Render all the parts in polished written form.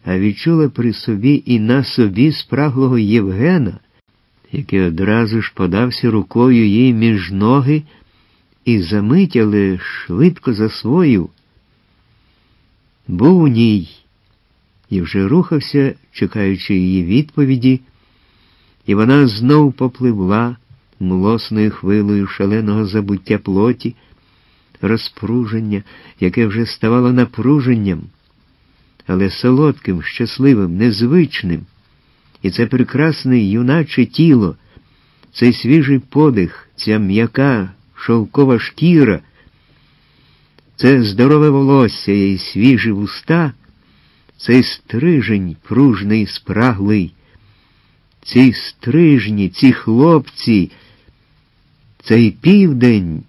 а відчула при собі і на собі спраглого Євгена, який одразу ж подався рукою їй між ноги і замить, але швидко засвоїв. Був у ній і вже рухався, чекаючи її відповіді, і вона знов попливла млосною хвилею шаленого забуття плоті, розпруження, яке вже ставало напруженням, але солодким, щасливим, незвичним. І це прекрасне юначе тіло, цей свіжий подих, ця м'яка шовкова шкіра, це здорове волосся і свіжі вуста, цей стрижень пружний, спраглий, ці стрижні, ці хлопці, цей південь.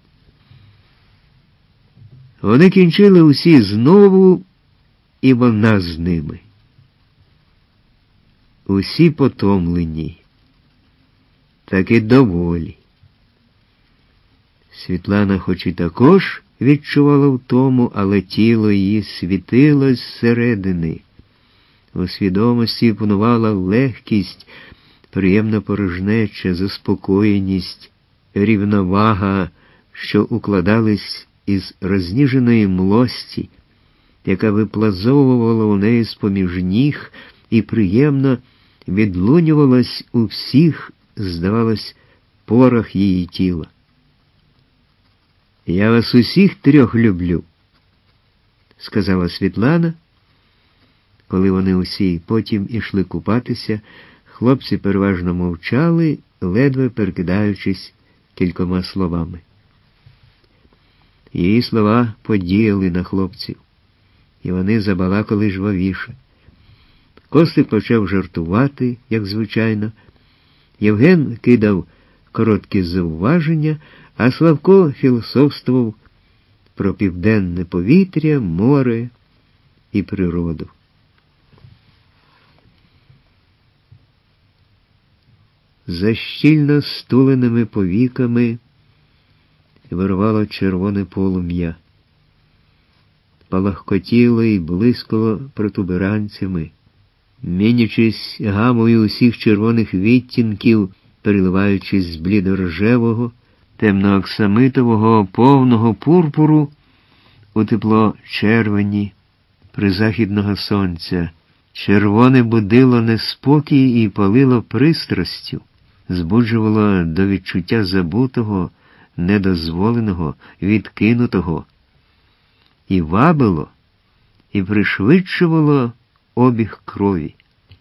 Вони кінчили усі знову, і вона з ними. Усі потомлені, так і доволі. Світлана хоч і також відчувала втому, але тіло її світилось зсередини. У свідомості панувала легкість, приємна порожнеча, заспокоєність, рівновага, що укладались із розніженої млості, яка виплазовувала у неї з-поміж ніг і приємно відлунювалась у всіх, здавалось, порах її тіла. «Я вас усіх трьох люблю», — сказала Світлана, коли вони усі потім ішли купатися. Хлопці переважно мовчали, ледве перекидаючись кількома словами. Її слова подіяли на хлопців, і вони забалакали жвавіше. Костик почав жартувати, як звичайно. Євген кидав короткі зауваження, а Славко філософствував про південне повітря, море і природу. За щільно стуленими повіками вирвало червоне полум'я. Палахкотіло і блискало протуберанцями, мінячись гамою усіх червоних відтінків, переливаючись з блідорожевого, темно-оксамитового, повного пурпуру у тепло червені призахідного сонця. Червоне будило неспокій і палило пристрастю, збуджувало до відчуття забутого, недозволеного, відкинутого, і вабило, і пришвидшувало обіг крові.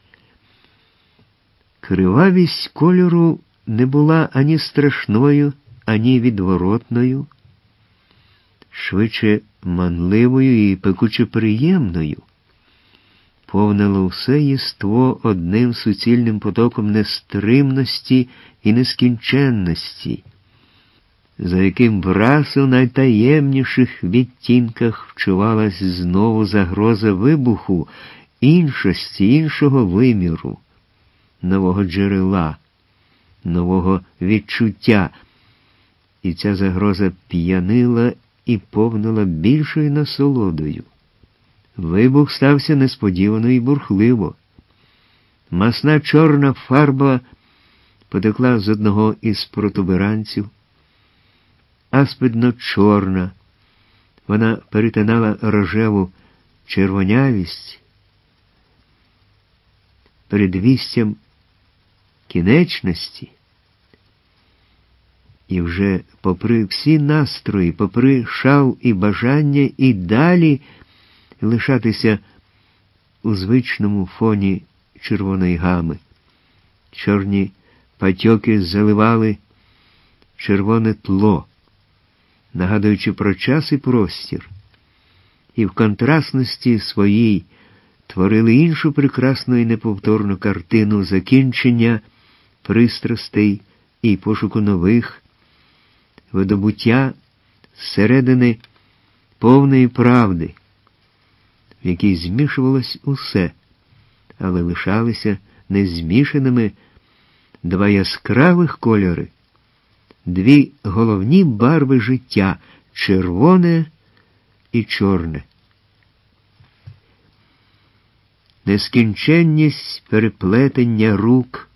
Кривавість кольору не була ані страшною, ані відворотною, швидше манливою і пекуче приємною, повнило все єство одним суцільним потоком нестримності і нескінченності, за яким враз у найтаємніших відтінках вчувалась знову загроза вибуху, іншості, іншого виміру, нового джерела, нового відчуття. І ця загроза п'янила і повнила більшою насолодою. Вибух стався несподівано і бурхливо. Масна чорна фарба потекла з одного із протуберанців, аспидно-чорна. Вона перетинала рожеву червонявість, передвістям кінечності. І вже попри всі настрої, попри шал і бажання і далі лишатися у звичному фоні червоної гами. Чорні патьоки заливали червоне тло, нагадуючи про час і простір, і в контрастності своїй творили іншу прекрасну і неповторну картину закінчення пристрастей і пошуку нових, видобуття зсередини повної правди, в якій змішувалось усе, але лишалися незмішаними два яскравих кольори, дві головні барви життя – червоне і чорне. нескінченність переплетення рук,